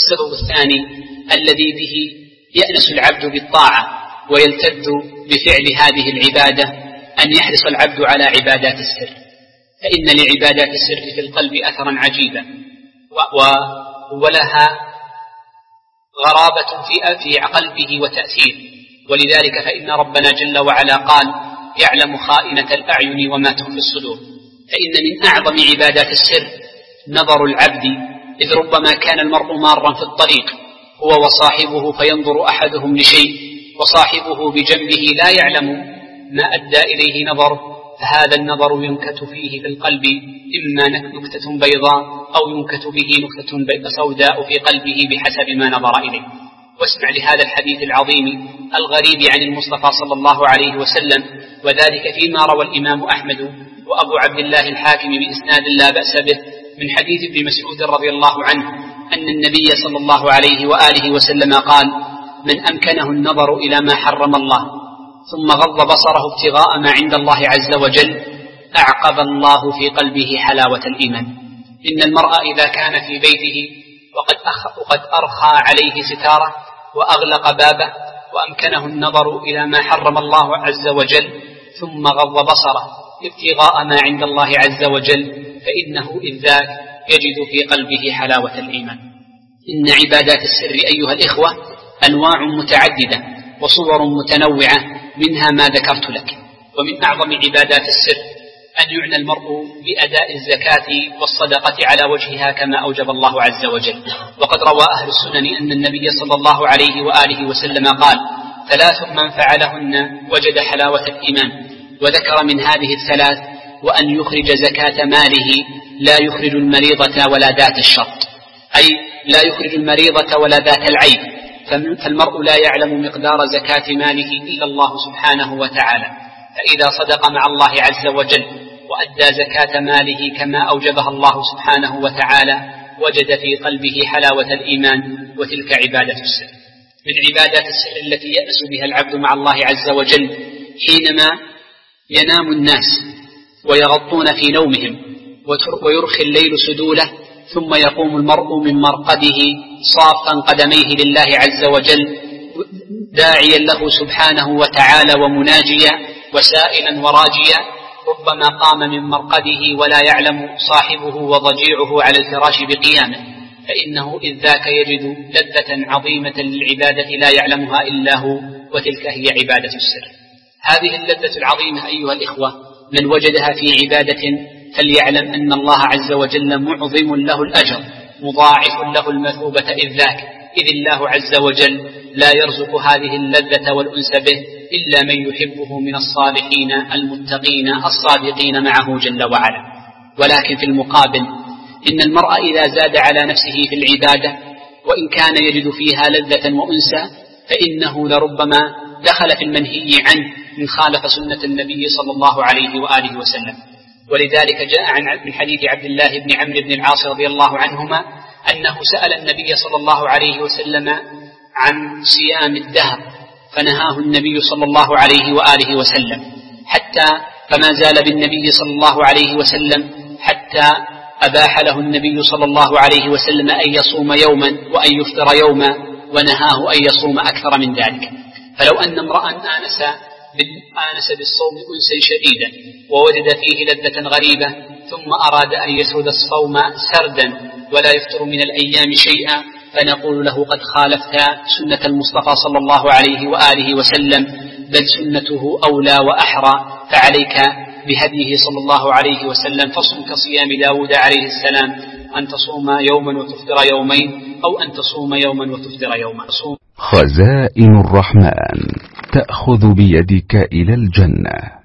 والسبب الثاني الذي به يأنس العبد بالطاعة ويلتذ بفعل هذه العبادة أن يحرص العبد على عبادات السر، فإن لعبادات السر في القلب أثرا عجيبا ولها غرابة في قلبه وتأثير. ولذلك فإن ربنا جل وعلا قال: يعلم خائنة الأعين وما تخفي الصدور. فإن من أعظم عبادات السر نظر العبد، إذ ربما كان المرء مارا في الطريق هو وصاحبه فينظر أحدهم لشيء وصاحبه بجنبه لا يعلم ما أدى إليه نظره، فهذا النظر ينكت فيه في القلب إما نكتة بيضاء أو ينكت به نكتة سوداء في قلبه بحسب ما نظر إليه. واسمع لهذا الحديث العظيم الغريب عن المصطفى صلى الله عليه وسلم، وذلك فيما روى الإمام أحمد وأبو عبد الله الحاكم بإسناد لا بأس به من حديث ابن مسعود رضي الله عنه أن النبي صلى الله عليه وآله وسلم قال: من أمكنه النظر إلى ما حرم الله ثم غض بصره ابتغاء ما عند الله عز وجل أعقب الله في قلبه حلاوة الإيمان. إن المرء إذا كان في بيته وقد أرخى عليه ستاره وأغلق بابه وأمكنه النظر إلى ما حرم الله عز وجل ثم غض بصره ابتغاء ما عند الله عز وجل فإنه إذ ذاك يجد في قلبه حلاوة الإيمان. إن عبادات السر أيها الإخوة أنواع متعددة وصور متنوعة، منها ما ذكرت لك. ومن أعظم عبادات السر أن يعنى المرء بأداء الزكاة والصدقة على وجهها كما أوجب الله عز وجل. وقد روى أهل السنن أن النبي صلى الله عليه وآله وسلم قال: 3 من فعلهن وجد حلاوة الإيمان. وذكر من هذه الثلاث: وأن يخرج زكاة ماله لا يخرج المريضة ولا ذات الشرط، أي لا يخرج المريضة ولا ذات العيب، فالمرء لا يعلم مقدار زكاة ماله إلا الله سبحانه وتعالى، فإذا صدق مع الله عز وجل وأدى زكاة ماله كما أوجبها الله سبحانه وتعالى وجد في قلبه حلاوة الإيمان، وتلك عبادة السر. من عبادات السر التي يأنس بها العبد مع الله عز وجل حينما ينام الناس ويغطون في نومهم ويرخي الليل سدوله، ثم يقوم المرء من مرقده صافا قدميه لله عز وجل داعيا له سبحانه وتعالى ومناجيا وسائلا وراجيا. ربما قام من مرقده ولا يعلم صاحبه وضجيعه على الفراش بقيامه، فإنه إذ ذاك يجد لذة عظيمة للعبادة لا يعلمها إلا هو، وتلك هي عبادة السر. هذه اللذة العظيمة أيها الإخوة من وجدها في عبادة فليعلم أن الله عز وجل معظم له الأجر مضاعف له المثوبة إذ ذاك، إذ الله عز وجل لا يرزق هذه اللذة والأنس به إلا من يحبه من الصالحين المتقين الصادقين معه جل وعلا. ولكن في المقابل إن المرء إذا زاد على نفسه في العبادة وإن كان يجد فيها لذة وأنسا فإنه لربما دخل في المنهي عنه من خالف سنة النبي صلى الله عليه وآله وسلم. ولذلك جاء من حديث عبد الله بن عمرو بن العاص رضي الله عنهما أنه سأل النبي صلى الله عليه وسلم عن صيام الدهر فنهاه النبي صلى الله عليه وآله وسلم، فما زال بالنبي صلى الله عليه وسلم حتى أباح له النبي صلى الله عليه وسلم أن يصوم يوما وأن يفطر يوما، ونهاه أن يصوم أكثر من ذلك. فلو أن امرأ آنس بالصوم أنسا شديدا ووجد فيه لذة غريبة ثم أراد أن يسرد الصوم سردا ولا يفطر من الأيام شيئا، فنقول له قد خالفت سنة المصطفى صلى الله عليه وآله وسلم، بل سنته أولى وأحرى، فعليك بهديه صلى الله عليه وسلم، فصم كصيام داود عليه السلام أن تصوم يوما وتفطر يومين، أو أن تصوم يوما وتفطر يوما. خزائن الرحمن تأخذ بيدك إلى الجنة.